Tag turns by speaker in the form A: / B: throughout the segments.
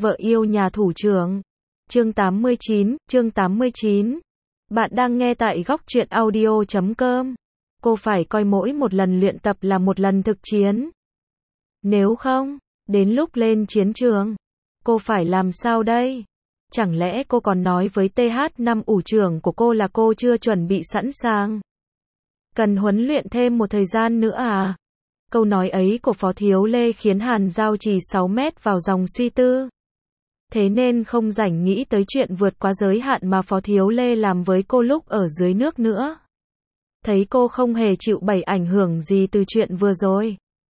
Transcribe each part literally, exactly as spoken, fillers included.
A: Vợ yêu nhà thủ trưởng. Chương tám mươi chín, chương tám mươi chín. Bạn đang nghe tại góc truyện audio chấm com. Cô phải coi mỗi một lần luyện tập là một lần thực chiến. Nếu không, đến lúc lên chiến trường, cô phải làm sao đây? Chẳng lẽ cô còn nói với tê hát năm ủ trưởng của cô là cô chưa chuẩn bị sẵn sàng? Cần huấn luyện thêm một thời gian nữa à? Câu nói ấy của Phó Thiếu Lê khiến Hàn Giao chỉ sáu mét vào dòng suy tư. Thế nên không rảnh nghĩ tới chuyện vượt quá giới hạn mà Phó Thiếu Lê làm với cô lúc ở dưới nước nữa. Thấy cô không hề chịu bày ảnh hưởng gì từ chuyện vừa rồi.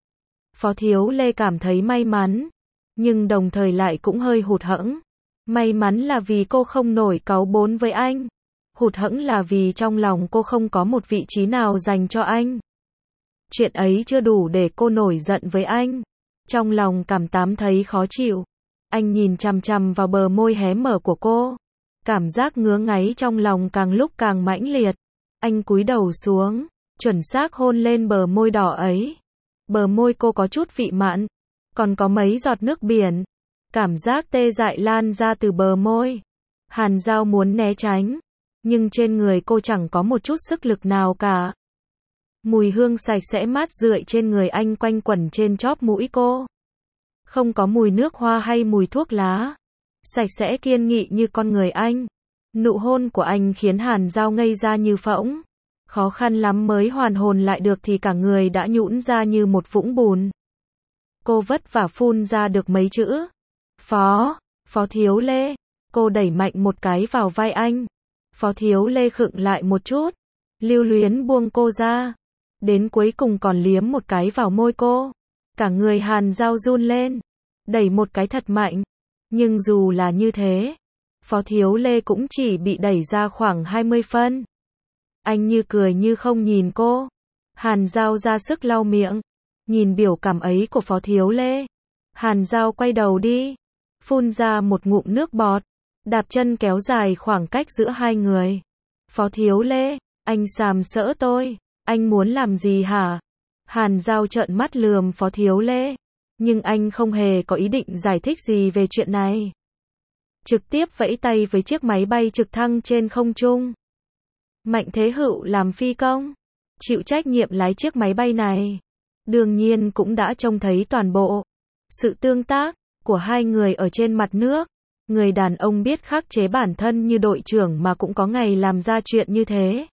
A: Phó Thiếu Lê cảm thấy may mắn, nhưng đồng thời lại cũng hơi hụt hẫng. May mắn là vì cô không nổi cáu bốn với anh. Hụt hẫng là vì trong lòng cô không có một vị trí nào dành cho anh. Chuyện ấy chưa đủ để cô nổi giận với anh. Trong lòng cảm tám thấy khó chịu. Anh nhìn chằm chằm vào bờ môi hé mở của cô. Cảm giác ngứa ngáy trong lòng càng lúc càng mãnh liệt. Anh cúi đầu xuống, chuẩn xác hôn lên bờ môi đỏ ấy. Bờ môi cô có chút vị mặn, còn có mấy giọt nước biển. Cảm giác tê dại lan ra từ bờ môi. Hàn Giao muốn né tránh, nhưng trên người cô chẳng có một chút sức lực nào cả. Mùi hương sạch sẽ mát rượi trên người anh quanh quẩn trên chóp mũi cô. Không có mùi nước hoa hay mùi thuốc lá. Sạch sẽ kiên nghị như con người anh. Nụ hôn của anh khiến Hàn Giao ngây ra như phỗng. Khó khăn lắm mới hoàn hồn lại được thì cả người đã nhũn ra như một vũng bùn. Cô vất vả phun ra được mấy chữ. Phó, Phó Thiếu Lê. Cô đẩy mạnh một cái vào vai anh. Phó Thiếu Lê khựng lại một chút. Lưu luyến buông cô ra. Đến cuối cùng còn liếm một cái vào môi cô. Cả người Hàn Giao run lên. Đẩy một cái thật mạnh. Nhưng dù là như thế, Phó Thiếu Lê cũng chỉ bị đẩy ra khoảng hai mươi phân. Anh như cười như không nhìn cô. Hàn Giao ra sức lau miệng. Nhìn biểu cảm ấy của Phó Thiếu Lê. Hàn Giao quay đầu đi. Phun ra một ngụm nước bọt. Đạp chân kéo dài khoảng cách giữa hai người. Phó Thiếu Lê, anh sàm sỡ tôi. Anh muốn làm gì hả? Hàn Giao trợn mắt lườm Phó Thiếu Lê. Nhưng anh không hề có ý định giải thích gì về chuyện này. Trực tiếp vẫy tay với chiếc máy bay trực thăng trên không trung. Mạnh Thế Hựu làm phi công, chịu trách nhiệm lái chiếc máy bay này. Đương nhiên cũng đã trông thấy toàn bộ sự tương tác của hai người ở trên mặt nước. Người đàn ông biết khắc chế bản thân như đội trưởng mà cũng có ngày làm ra chuyện như thế.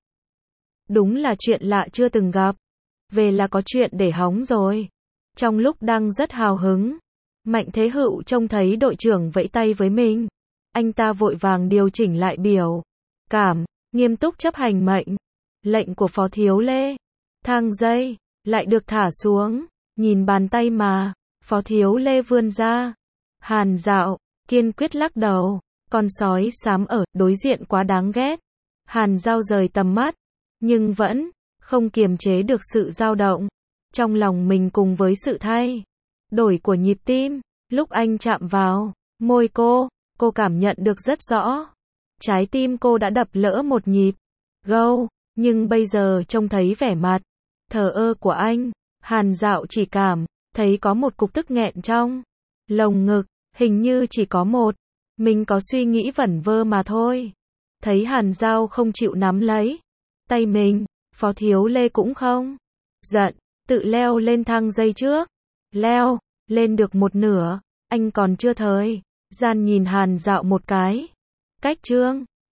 A: Đúng là chuyện lạ chưa từng gặp. Về là có chuyện để hóng rồi. Trong lúc đang rất hào hứng, Mạnh Thế Hựu trông thấy đội trưởng vẫy tay với mình. Anh ta vội vàng điều chỉnh lại biểu cảm, nghiêm túc chấp hành mệnh lệnh của Phó Thiếu Lê. Thang dây lại được thả xuống, nhìn bàn tay mà Phó Thiếu Lê vươn ra. Hàn Dạo kiên quyết lắc đầu. Con sói xám ở đối diện quá đáng ghét. Hàn Giao rời tầm mắt, nhưng vẫn không kiềm chế được sự dao động trong lòng mình cùng với sự thay đổi của nhịp tim. Lúc anh chạm vào môi cô, cô cảm nhận được rất rõ. Trái tim cô đã đập lỡ một nhịp gâu, nhưng bây giờ trông thấy vẻ mặt thờ ơ của anh, Hàn Dạo chỉ cảm thấy có một cục tức nghẹn trong lồng ngực. Hình như chỉ có một mình có suy nghĩ vẩn vơ mà thôi. Thấy Hàn Giao không chịu nắm lấy tay mình, Phó Thiếu Lê cũng không giận, tự leo lên thang dây trước. Leo lên được một nửa, anh còn chưa thời gian nhìn Hàn Dạo một cái. Cách chương